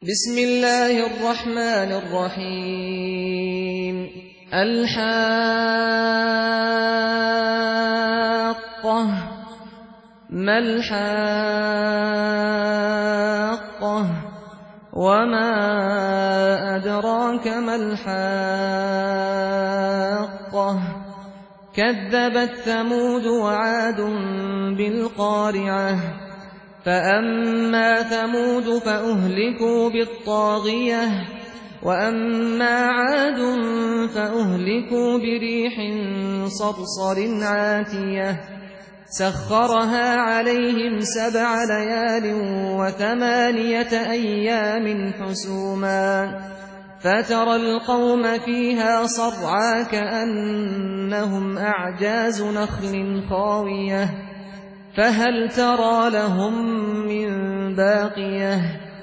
بسم الله الرحمن الرحيم الحاقة ما الحاقة وما أدراك ما الحاقة كذبت ثمود وعاد بالقارعة فأما ثمود فأهلكوا بالطاغية وأما عاد فأهلكوا بريح صرصر عاتية سخرها عليهم 7 ليال و8 أيام حسوما فترى القوم فيها صرعى كأنهم أعجاز نخل خاوية فهل ترى لهم من باقية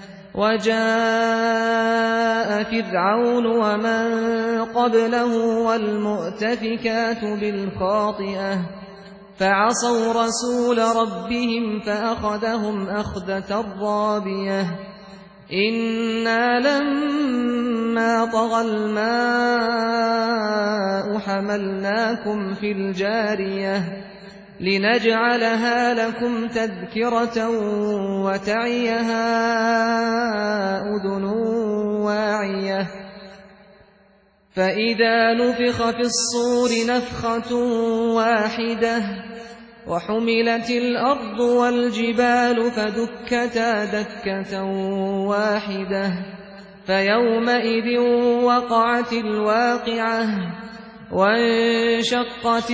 وجاء فرعون ومن قبله والمؤتفكات بالخاطئة فعصوا رسول ربهم فأخذهم أخذة رابية إنا لما طغى الماء حملناكم في الجارية لنجعلها لكم تذكرة وتعيها أذن واعية فإذا نفخ في الصور نفخة واحدة وحملت الأرض والجبال فدكتا دكة واحدة فيومئذ وقعت الواقعة وانشقت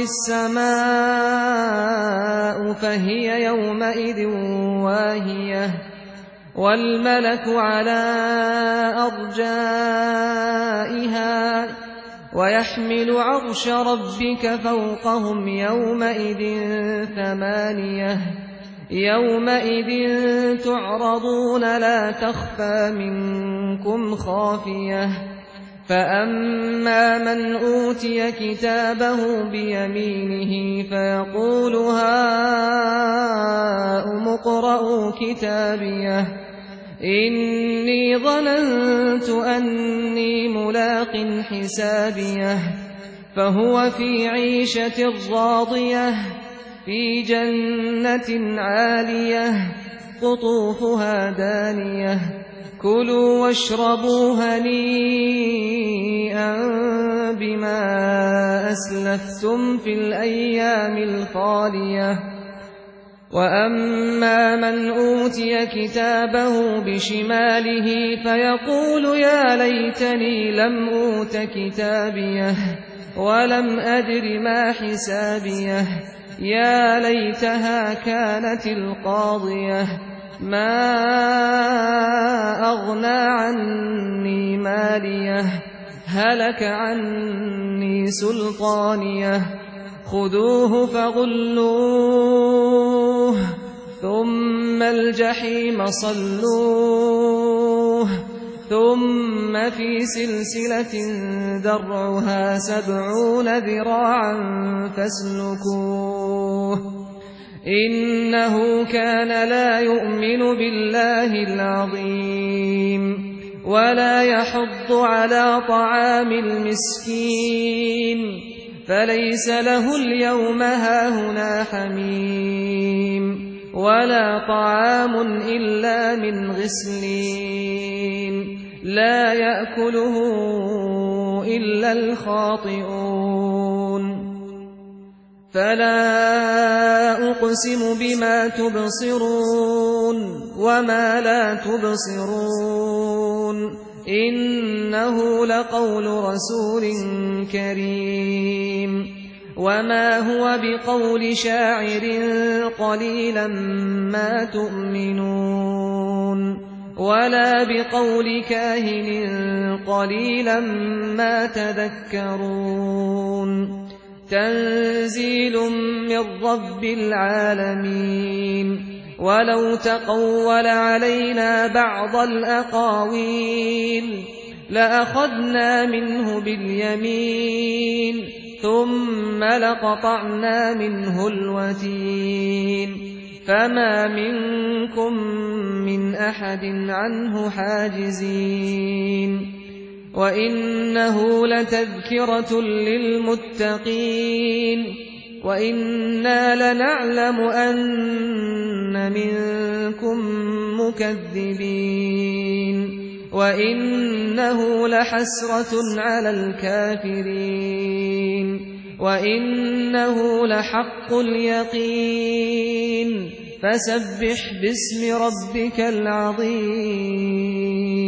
السماء فهي يومئذ واهية والملك على أرجائها ويحمل عرش ربك فوقهم يومئذ 8 يومئذ تعرضون لا تخفى منكم خافية فأما من أوتي كتابه بيمينه فيقول هاؤم اقرءوا كتابيه إني ظننت أني ملاق حسابيه فهو في عيشة راضية في جنة عالية قطوفها دانية كلوا واشربوا هنيئا بما أسلفتم في الأيام الخالية وأما من أوتي كتابه بشماله فيقول يا ليتني لم أوت كتابيه ولم أدر ما حسابيه يا ليتها كانت القاضية ما أغنى عني ماليه هلك عني سلطانيه خذوه فغلوه ثم الجحيم صلوه ثم في سلسلة درعها 70 ذراعا فاسلكوه إنه كان لا يؤمن بالله العظيم ولا يحض على طعام المسكين فليس له اليوم هاهنا حميم ولا طعام إلا من غسلين لا يأكله إلا الخاطئون فلا أقسم بما تبصرون وما لا تبصرون إنه لقول رسول كريم وما هو بقول شاعر قليلا ما تؤمنون ولا بقول كاهن قليلا ما تذكرون تنزيل من رب العالمين ولو تقول علينا بعض الأقاويل لأخذنا منه باليمين ثم لقطعنا منه الوتين فما منكم من أحد عنه حاجزين وإنه لتذكرة للمتقين وإنا لنعلم أن منكم مكذبين وإنه لحسرة على الكافرين وإنه لحق اليقين فسبح باسم ربك العظيم